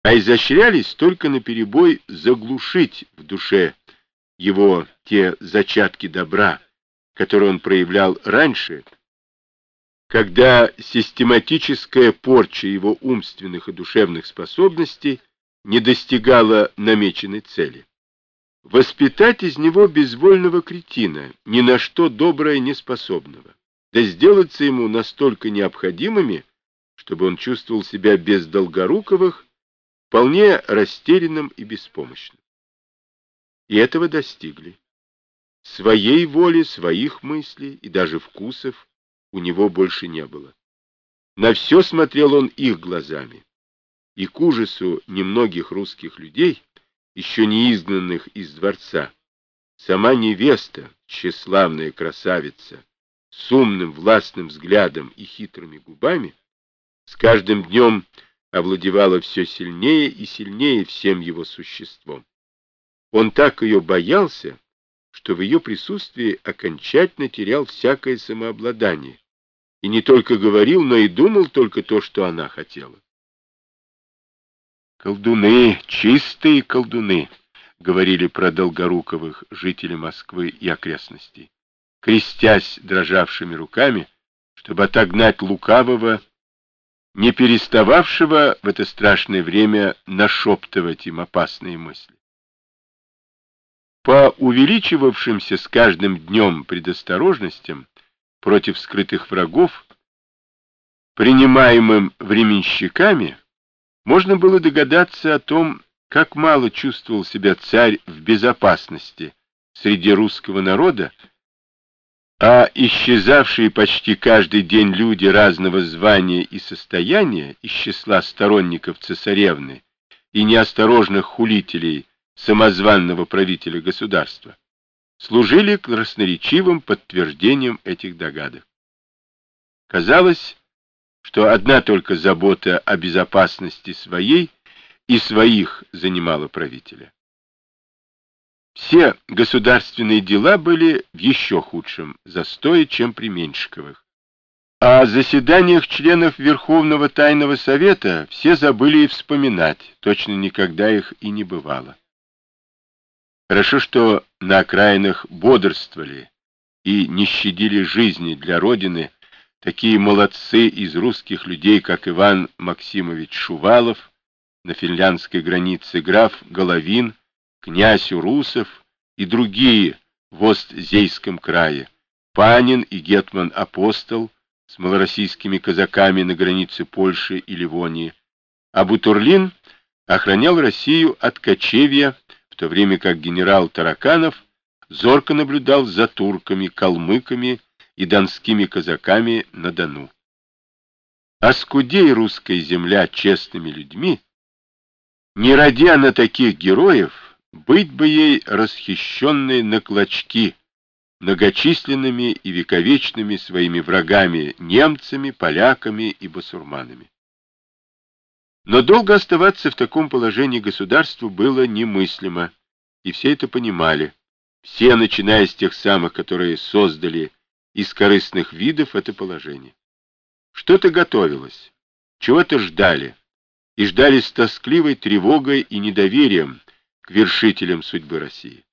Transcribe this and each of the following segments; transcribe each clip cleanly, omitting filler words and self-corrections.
а изощрялись только наперебой заглушить в душе его те зачатки добра, которые он проявлял раньше, когда систематическая порча его умственных и душевных способностей не достигала намеченной цели. Воспитать из него безвольного кретина, ни на что доброе не способного, да сделаться ему настолько необходимыми, чтобы он чувствовал себя без Долгоруковых вполне растерянным и беспомощным. И этого достигли. Своей воли, своих мыслей и даже вкусов у него больше не было. На все смотрел он их глазами. И к ужасу немногих русских людей, еще не изгнанных из дворца, сама невеста, тщеславная красавица, с умным властным взглядом и хитрыми губами, с каждым днем овладевала все сильнее и сильнее всем его существом. Он так ее боялся, что в ее присутствии окончательно терял всякое самообладание и не только говорил, но и думал только то, что она хотела. «Колдуны, чистые колдуны», — говорили про Долгоруковых жители Москвы и окрестностей, крестясь дрожавшими руками, чтобы отогнать лукавого, не перестававшего в это страшное время нашептывать им опасные мысли. По увеличивавшимся с каждым днем предосторожностям против скрытых врагов, принимаемым временщиками, можно было догадаться о том, как мало чувствовал себя царь в безопасности среди русского народа, а исчезавшие почти каждый день люди разного звания и состояния из числа сторонников цесаревны и неосторожных хулителей самозванного правителя государства служили красноречивым подтверждением этих догадок. Казалось, что одна только забота о безопасности своей и своих занимала правителя. Все государственные дела были в еще худшем застое, чем при Меньшиковых. О заседаниях членов Верховного Тайного Совета все забыли и вспоминать, точно никогда их и не бывало. Хорошо, что на окраинах бодрствовали и не щадили жизни для Родины такие молодцы из русских людей, как Иван Максимович Шувалов, на финляндской границе граф Головин, князь Урусов и другие в Остзейском крае, Панин и гетман Апостол с малороссийскими казаками на границе Польши и Ливонии, а Бутурлин охранял Россию от кочевья, в то время как генерал Тараканов зорко наблюдал за турками, калмыками и донскими казаками на Дону. Оскудей русская земля честными людьми, не родя на таких героев, быть бы ей расхищенной на клочки многочисленными и вековечными своими врагами немцами, поляками и басурманами. Но долго оставаться в таком положении государству было немыслимо, и все это понимали, все, начиная с тех самых, которые создали из корыстных видов это положение. Что-то готовилось, чего-то ждали, и ждали с тоскливой тревогой и недоверием к вершителям судьбы России.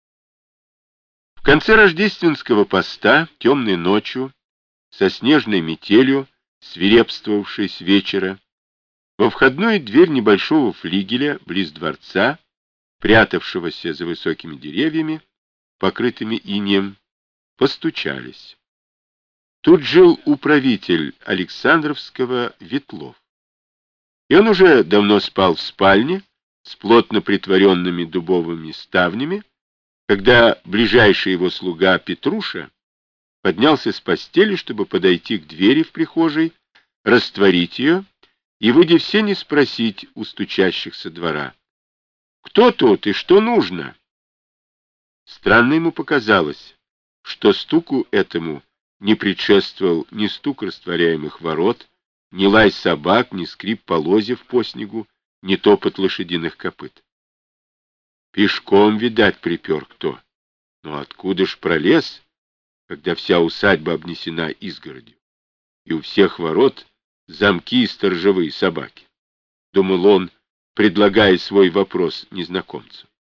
В конце рождественского поста, темной ночью, со снежной метелью, свирепствовавшей с вечера, во входную дверь небольшого флигеля близ дворца, прятавшегося за высокими деревьями, покрытыми инеем, постучались. Тут жил управитель Александровского Ветлов. И он уже давно спал в спальне с плотно притворенными дубовыми ставнями, когда ближайший его слуга Петруша поднялся с постели, чтобы подойти к двери в прихожей, растворить ее и, выйдя в сени, спросить у стучащихся двора: «Кто тут и что нужно?» Странно ему показалось, что стуку этому не предшествовал ни стук растворяемых ворот, ни лай собак, ни скрип полозьев по снегу, ни топот лошадиных копыт. Пешком, видать, припер кто. Но откуда ж пролез, когда вся усадьба обнесена изгородью, и у всех ворот замки и сторожевые собаки? Думал он, предлагая свой вопрос незнакомцу.